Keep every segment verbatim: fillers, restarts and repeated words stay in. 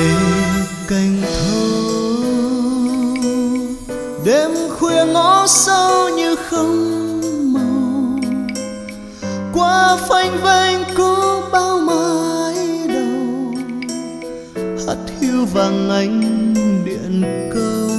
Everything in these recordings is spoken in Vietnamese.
về cành thâu. Đêm khuya ngõ sâu như không màu, qua phanh vênh có bao mái đầu, hắt hiu vàng ánh điện câu.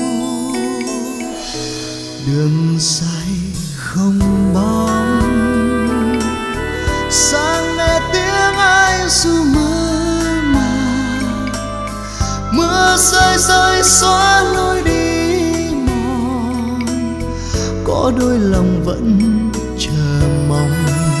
Đường dài không bóng, sáng nghe tiếng ai ru mơ màng. Mưa rơi rơi xóa lối đi mòn, có đôi lòng vẫn chờ mong.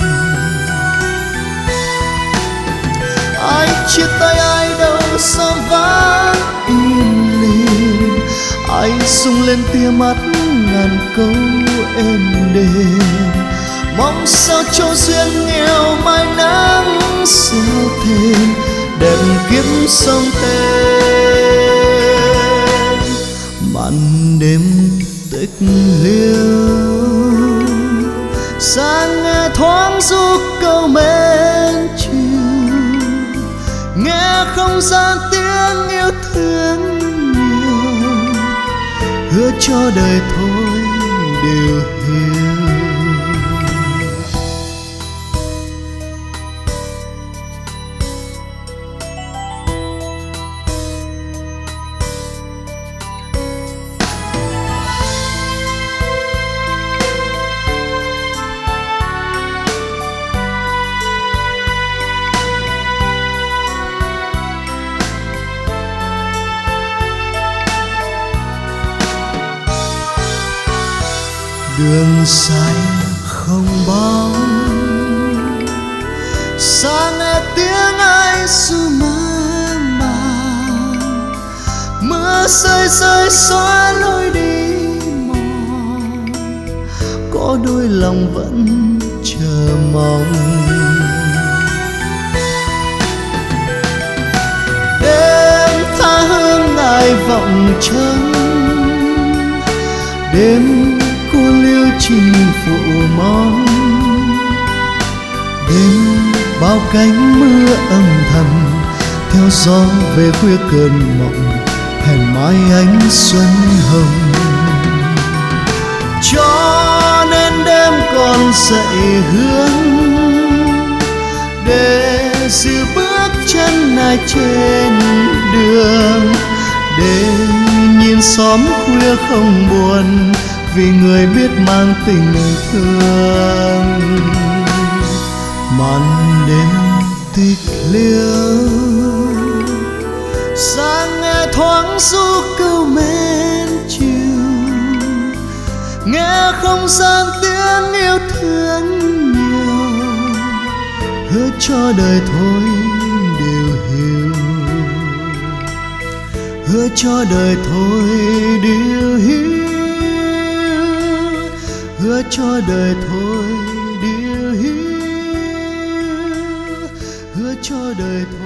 Ai chia tay ai đâu sao vắng im lìm, ai sung lên tia mắt ngàn câu êm đềm. Mong sao cho duyên nghèo mai nắng gieo thêm, đẹp kiếp sông tên. Màn đêm tích liêu, sáng nghe thoáng ru câu mến chiều, nghe không gian tiếng yêu thương nhiều, hứa cho đời thôi đều hiểu. Đường dài không bóng, sáng nghe tiếng ai ru mơ màng. Mưa rơi rơi xóa lối đi mòn, có đôi lòng vẫn chờ mong. Đêm tha hương ngài vọng trăng, đêm cô liêu chinh phụ mong. Đêm bao cánh mưa âm thầm, theo gió về khuya cơn mộng, hẹn mãi ánh xuân hồng. Cho nên đêm còn dậy hướng, để giữ bước chân này trên đường, để nhìn xóm khuya không buồn, vì người biết mang tình thương. Màn đêm tịch liêu, sáng nghe thoáng ru câu mến chiều, nghe không gian tiếng yêu thương nhiều, hứa cho đời thôi đều hiểu, hứa cho đời thôi đều hiểu, hứa cho đời thôi điều hiu, hứa cho đời thôi.